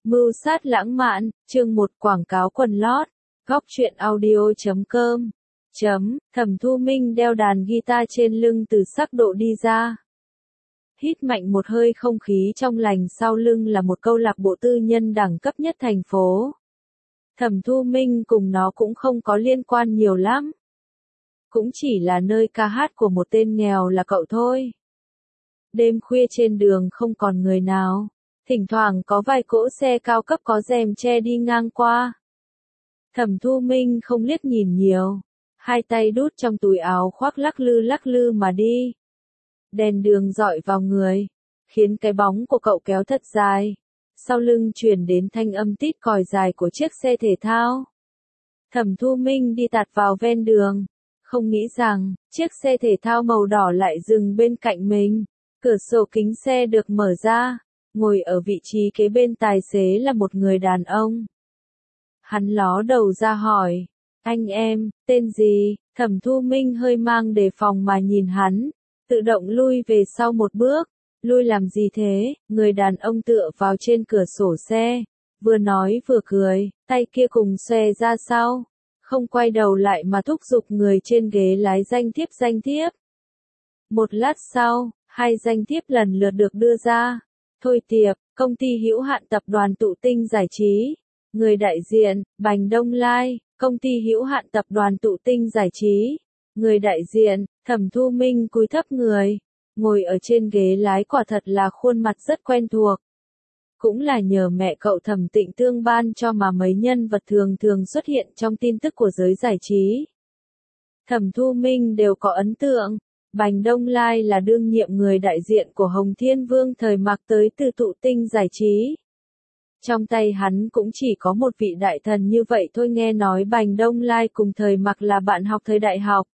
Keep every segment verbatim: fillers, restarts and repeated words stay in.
Mưu sát lãng mạn, chương một quảng cáo quần lót, góc truyện audio chấm com. Chấm, Thẩm Thu Minh đeo đàn guitar trên lưng từ sắc độ đi ra. Hít mạnh một hơi không khí trong lành, sau lưng là một câu lạc bộ tư nhân đẳng cấp nhất thành phố. Thẩm Thu Minh cùng nó cũng không có liên quan nhiều lắm. Cũng chỉ là nơi ca hát của một tên nghèo là cậu thôi. Đêm khuya trên đường không còn người nào. Thỉnh thoảng có vài cỗ xe cao cấp có rèm che đi ngang qua. Thẩm Thu Minh không liếc nhìn nhiều. Hai tay đút trong túi áo khoác lắc lư lắc lư mà đi. Đèn đường dọi vào người, khiến cái bóng của cậu kéo thật dài. Sau lưng truyền đến thanh âm tít còi dài của chiếc xe thể thao. Thẩm Thu Minh đi tạt vào ven đường. Không nghĩ rằng, chiếc xe thể thao màu đỏ lại dừng bên cạnh mình. Cửa sổ kính xe được mở ra. Ngồi ở vị trí kế bên tài xế là một người đàn ông. Hắn ló đầu ra hỏi, anh em, tên gì? Thẩm Thu Minh hơi mang đề phòng mà nhìn hắn, tự động lui về sau một bước. Lui làm gì thế? Người đàn ông tựa vào trên cửa sổ xe, vừa nói vừa cười, tay kia cùng xòe ra sau, không quay đầu lại mà thúc giục người trên ghế lái danh thiếp danh thiếp. Một lát sau, hai danh thiếp lần lượt được đưa ra. Thôi Tiệp, công ty hữu hạn tập đoàn Tụ Tinh Giải Trí. Người đại diện, Bành Đông Lai, công ty hữu hạn tập đoàn Tụ Tinh Giải Trí. Người đại diện, Thẩm Thu Minh cúi thấp người, ngồi ở trên ghế lái, quả thật là khuôn mặt rất quen thuộc. Cũng là nhờ mẹ cậu Thẩm Tịnh Tương ban cho mà mấy nhân vật thường thường xuất hiện trong tin tức của giới giải trí. Thẩm Thu Minh đều có ấn tượng. Bành Đông Lai là đương nhiệm người đại diện của Hồng Thiên Vương thời Mạc tới từ Tụ Tinh Giải Trí. Trong tay hắn cũng chỉ có một vị đại thần như vậy thôi. Nghe nói Bành Đông Lai cùng thời Mạc là bạn học thời đại học.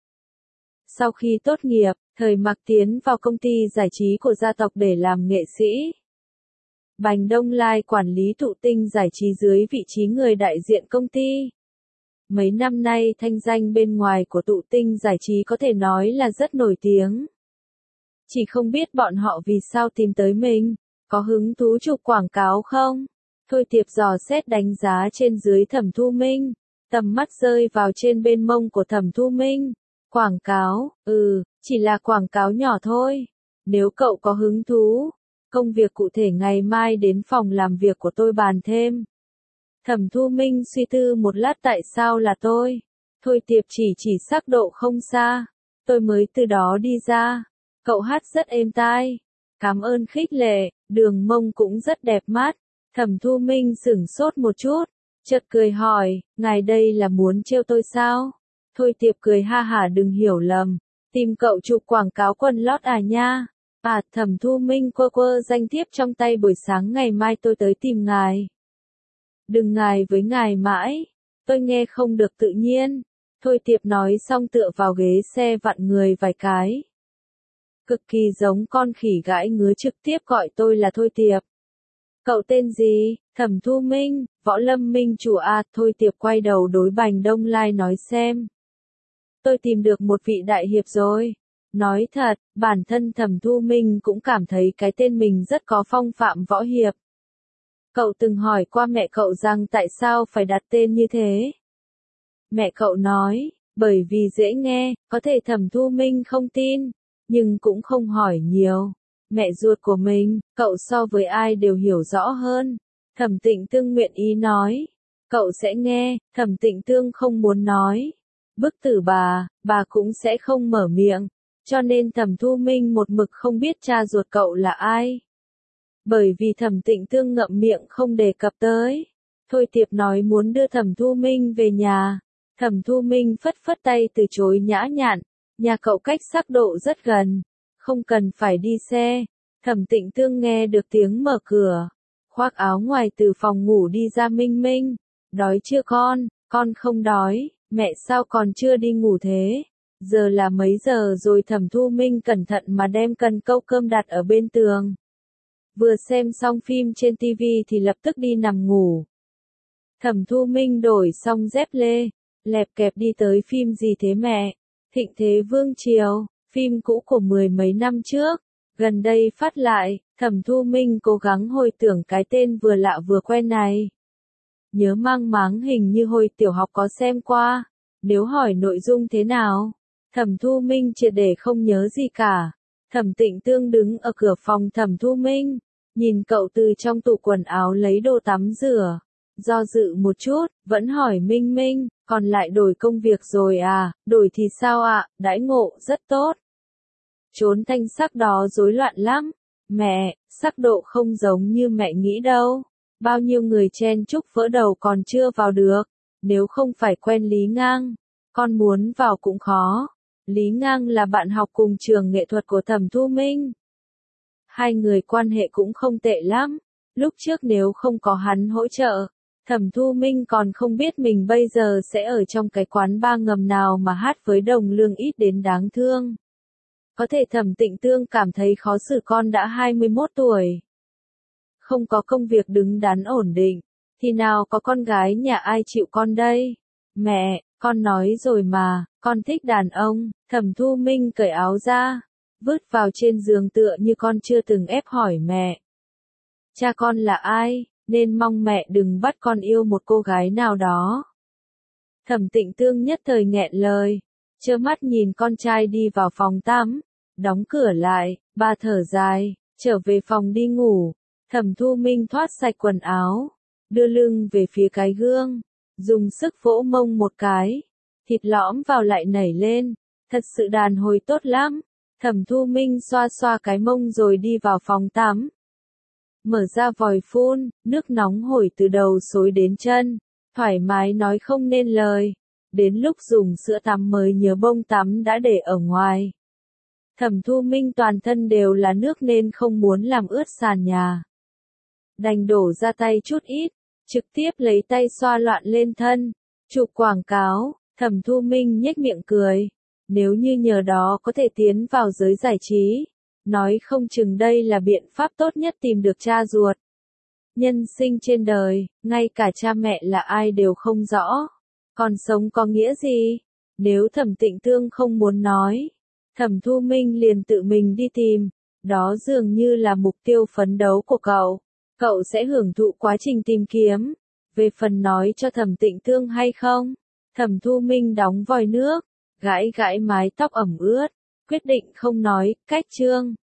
Sau khi tốt nghiệp, thời Mạc tiến vào công ty giải trí của gia tộc để làm nghệ sĩ. Bành Đông Lai quản lý Tụ Tinh Giải Trí dưới vị trí người đại diện công ty. Mấy năm nay thanh danh bên ngoài của Tụ Tinh Giải Trí có thể nói là rất nổi tiếng. Chỉ không biết bọn họ vì sao tìm tới mình, có hứng thú chụp quảng cáo không? Thôi Tiệp dò xét đánh giá trên dưới Thẩm Thu Minh, tầm mắt rơi vào trên bên mông của Thẩm Thu Minh. Quảng cáo, ừ, chỉ là quảng cáo nhỏ thôi. Nếu cậu có hứng thú, công việc cụ thể ngày mai đến phòng làm việc của tôi bàn thêm. Thẩm Thu Minh suy tư một lát, tại sao là tôi? Thôi Tiệp chỉ chỉ sắc độ không xa. Tôi mới từ đó đi ra. Cậu hát rất êm tai. Cảm ơn khích lệ, đường mông cũng rất đẹp mắt. Thẩm Thu Minh sửng sốt một chút, chợt cười hỏi, ngài đây là muốn trêu tôi sao? Thôi Tiệp cười ha hả, đừng hiểu lầm. Tìm cậu chụp quảng cáo quần lót à nha? À, Thẩm Thu Minh quơ quơ danh thiếp trong tay, buổi sáng ngày mai tôi tới tìm ngài. Đừng ngài với ngài mãi, tôi nghe không được tự nhiên. Thôi Tiệp nói xong tựa vào ghế xe vặn người vài cái. Cực kỳ giống con khỉ gãi ngứa, trực tiếp gọi tôi là Thôi Tiệp. Cậu tên gì? Thẩm Thu Minh, Võ Lâm Minh Chủ à? Thôi Tiệp quay đầu đối Bành Đông Lai nói xem. Tôi tìm được một vị đại hiệp rồi. Nói thật, bản thân Thẩm Thu Minh cũng cảm thấy cái tên mình rất có phong phạm võ hiệp. Cậu từng hỏi qua mẹ cậu rằng tại sao phải đặt tên như thế? Mẹ cậu nói, bởi vì dễ nghe. Có thể Thẩm Thu Minh không tin, nhưng cũng không hỏi nhiều. Mẹ ruột của mình, cậu so với ai đều hiểu rõ hơn. Thẩm Tịnh Tương nguyện ý nói, cậu sẽ nghe. Thẩm Tịnh Tương không muốn nói, bức tử bà, bà cũng sẽ không mở miệng. Cho nên Thẩm Thu Minh một mực không biết cha ruột cậu là ai. Bởi vì Thẩm Tịnh Tương ngậm miệng không đề cập tới. Thôi Tiệp nói muốn đưa Thẩm Thu Minh về nhà. Thẩm Thu Minh phất phất tay từ chối nhã nhặn, nhà cậu cách sắc độ rất gần, không cần phải đi xe. Thẩm Tịnh Tương nghe được tiếng mở cửa, khoác áo ngoài từ phòng ngủ đi ra. Minh Minh, đói chưa con? Con không đói. Mẹ sao còn chưa đi ngủ thế? Giờ là mấy giờ rồi? Thẩm Thu Minh cẩn thận mà đem cần câu cơm đặt ở bên tường. Vừa xem xong phim trên tivi thì lập tức đi nằm ngủ. Thẩm Thu Minh đổi xong dép lê, lẹp kẹp đi tới. Phim gì thế mẹ? Thịnh Thế Vương Triều, phim cũ của mười mấy năm trước. Gần đây phát lại, Thẩm Thu Minh cố gắng hồi tưởng cái tên vừa lạ vừa quen này. Nhớ mang máng hình như hồi tiểu học có xem qua. Nếu hỏi nội dung thế nào, Thẩm Thu Minh triệt để không nhớ gì cả. Thẩm Tịnh Tương đứng ở cửa phòng Thẩm Thu Minh, nhìn cậu từ trong tủ quần áo lấy đồ tắm rửa. Do dự một chút, vẫn hỏi Minh Minh, còn lại đổi công việc rồi à, đổi thì sao ạ, à? Đãi ngộ rất tốt. Trốn thanh sắc đó rối loạn lắm. Mẹ, sắc độ không giống như mẹ nghĩ đâu. Bao nhiêu người chen chúc vỡ đầu còn chưa vào được. Nếu không phải quen Lý Ngang, con muốn vào cũng khó. Lý Ngang là bạn học cùng trường nghệ thuật của Thẩm Thu Minh. Hai người quan hệ cũng không tệ lắm. Lúc trước nếu không có hắn hỗ trợ, Thẩm Thu Minh còn không biết mình bây giờ sẽ ở trong cái quán bar ngầm nào mà hát với đồng lương ít đến đáng thương. Có thể Thẩm Tịnh Tương cảm thấy khó xử, con đã hai mươi mốt tuổi. Không có công việc đứng đắn ổn định, thì nào có con gái nhà ai chịu con đây. Mẹ, con nói rồi mà, con thích đàn ông. Thẩm Thu Minh cởi áo ra, vứt vào trên giường tựa như con chưa từng ép hỏi mẹ. Cha con là ai, nên mong mẹ đừng bắt con yêu một cô gái nào đó. Thẩm Tịnh Tương nhất thời nghẹn lời, trơ mắt nhìn con trai đi vào phòng tắm, đóng cửa lại, bà thở dài, trở về phòng đi ngủ. Thẩm Thu Minh thoát sạch quần áo, đưa lưng về phía cái gương, dùng sức vỗ mông một cái, thịt lõm vào lại nảy lên, thật sự đàn hồi tốt lắm. Thẩm Thu Minh xoa xoa cái mông rồi đi vào phòng tắm. Mở ra vòi phun, nước nóng hổi từ đầu xối đến chân, thoải mái nói không nên lời. Đến lúc dùng sữa tắm mới nhớ bông tắm đã để ở ngoài. Thẩm Thu Minh toàn thân đều là nước nên không muốn làm ướt sàn nhà. Đành đổ ra tay chút ít, trực tiếp lấy tay xoa loạn lên thân. Chụp quảng cáo, Thẩm Thu Minh nhếch miệng cười. Nếu như nhờ đó có thể tiến vào giới giải trí, nói không chừng đây là biện pháp tốt nhất tìm được cha ruột. Nhân sinh trên đời, ngay cả cha mẹ là ai đều không rõ. Còn sống có nghĩa gì? Nếu Thẩm Tịnh Tương không muốn nói, Thẩm Thu Minh liền tự mình đi tìm. Đó dường như là mục tiêu phấn đấu của cậu. Cậu sẽ hưởng thụ quá trình tìm kiếm. Về phần nói cho Thẩm Tịnh Tương hay không? Thẩm Thu Minh đóng vòi nước, gãi gãi mái tóc ẩm ướt, quyết định không nói. Cách chương